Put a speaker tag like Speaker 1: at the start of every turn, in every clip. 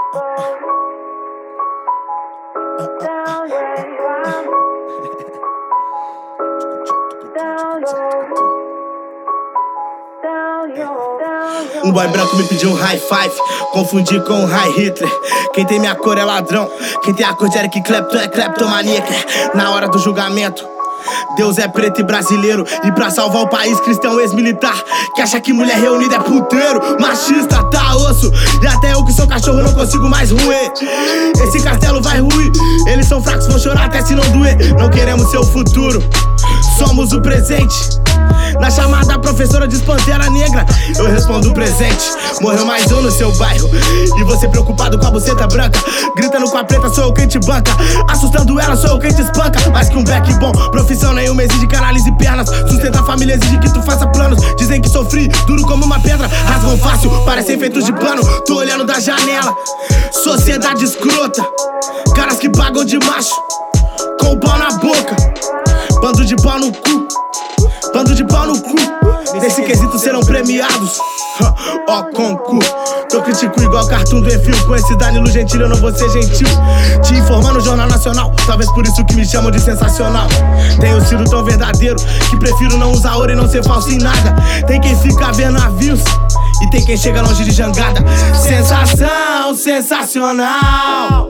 Speaker 1: Um boy branco me pediu um high five, confundi com um high Hitler. Quem tem minha cor é ladrão, quem tem a cor de Eric Clapton é kleptomaníaca. Na hora do julgamento, Deus é preto e brasileiro. E pra salvar o país, cristão ex-militar que acha que mulher reunida é puteiro. Machista, tá osso. E até eu que sou cachorro não consigo mais ruir. Esse castelo vai ruir. Eles são fracos, vão chorar até se não doer. Não queremos seu futuro, somos o presente. Na chamada, a professora diz Pantera Negra, eu respondo presente. Morreu mais um no seu bairro e você preocupado com a buceta branca. Gritando com a preta, sou eu quem te banca. Assustando ela, sou eu quem te espanca. Mais que um back bom, profissão nenhuma exige que analise pernas. Sustenta a família, exige que tu faça planos. Dizem que sofri, duro como uma pedra. Rasgam fácil, parecem feitos de pano. Tô olhando da janela, sociedade escrota. Caras que pagam de macho, com o pau na boca. Bando de pau no cu, bando de pau no cu. Nesse quesito serão premiados, ó com cu. Tô critico igual cartoon do Enfio. Com esse Danilo Gentili eu não vou ser gentil. Te informar no Jornal Nacional, talvez por isso que me chamam de sensacional. Tenho sido tão verdadeiro que prefiro não usar ouro e não ser falso em nada. Tem quem fica vendo navios e tem quem chega longe de jangada. Sensação, sensacional.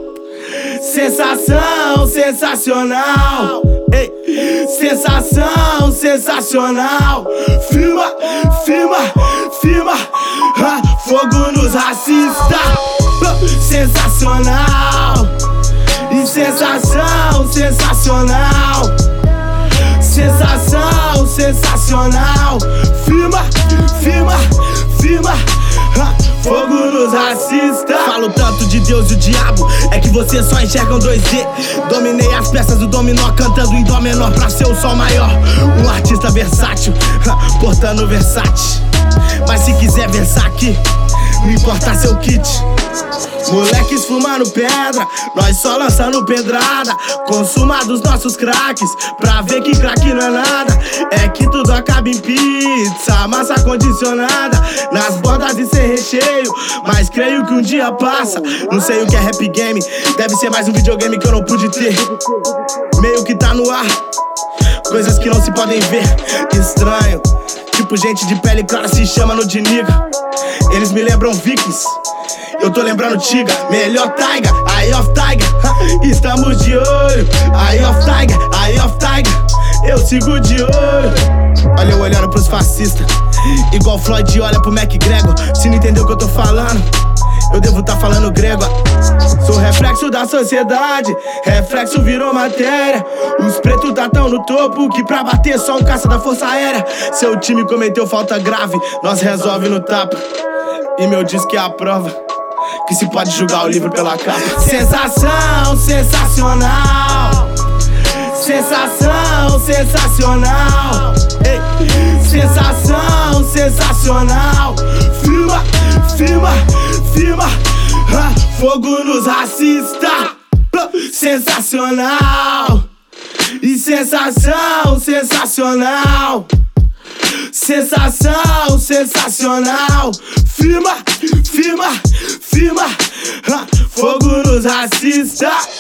Speaker 1: Sensação, sensacional. Ei, sensação, sensacional. Firma, firma, firma. Fogo nos racistas. Sensacional. E sensação, sensacional. Sensação, sensacional. Firma, firma, firma. Fogo nos racistas. Falo tanto de Deus e o diabo, é que vocês só enxergam 2D. Dominei as peças do dominó, cantando em dó menor pra ser o sol maior. Um artista versátil, portando Versace. Mas se quiser versar aqui, não importa seu kit. Moleques fumando pedra, nós só lançando pedrada. Consuma dos nossos craques, pra ver que craque não é nada. É que tudo acaba em pizza, massa condicionada, nas bordas e sem recheio, mas creio que um dia passa. Não sei o que é rap game, deve ser mais um videogame que eu não pude ter. Meio que tá no ar, coisas que não se podem ver. Estranho, tipo gente de pele clara se chama no de nigga. Eles me lembram vikings, eu tô lembrando Tiga, melhor Taiga, Eye of Tiger. Estamos de olho, Eye of Tiger, Eye of Tiger. Eu sigo de olho. Olha eu olhando pros fascistas, igual Floyd olha pro McGregor. Se não entendeu o que eu tô falando, eu devo tá falando grego. Sou reflexo da sociedade, reflexo virou matéria. Os pretos tá tão no topo que pra bater só um caça da força aérea. Seu time cometeu falta grave, nós resolve no tapa. E meu disco é a prova que se pode julgar o livro pela capa. Sensação, sensacional. Sensação, sensacional. Ei, sensação, sensacional. Firma, firma, firma. Fogo nos racistas. Sensacional. E sensação, sensacional. Sensação, sensacional. Firma, firma, firma. Fogo nos racistas.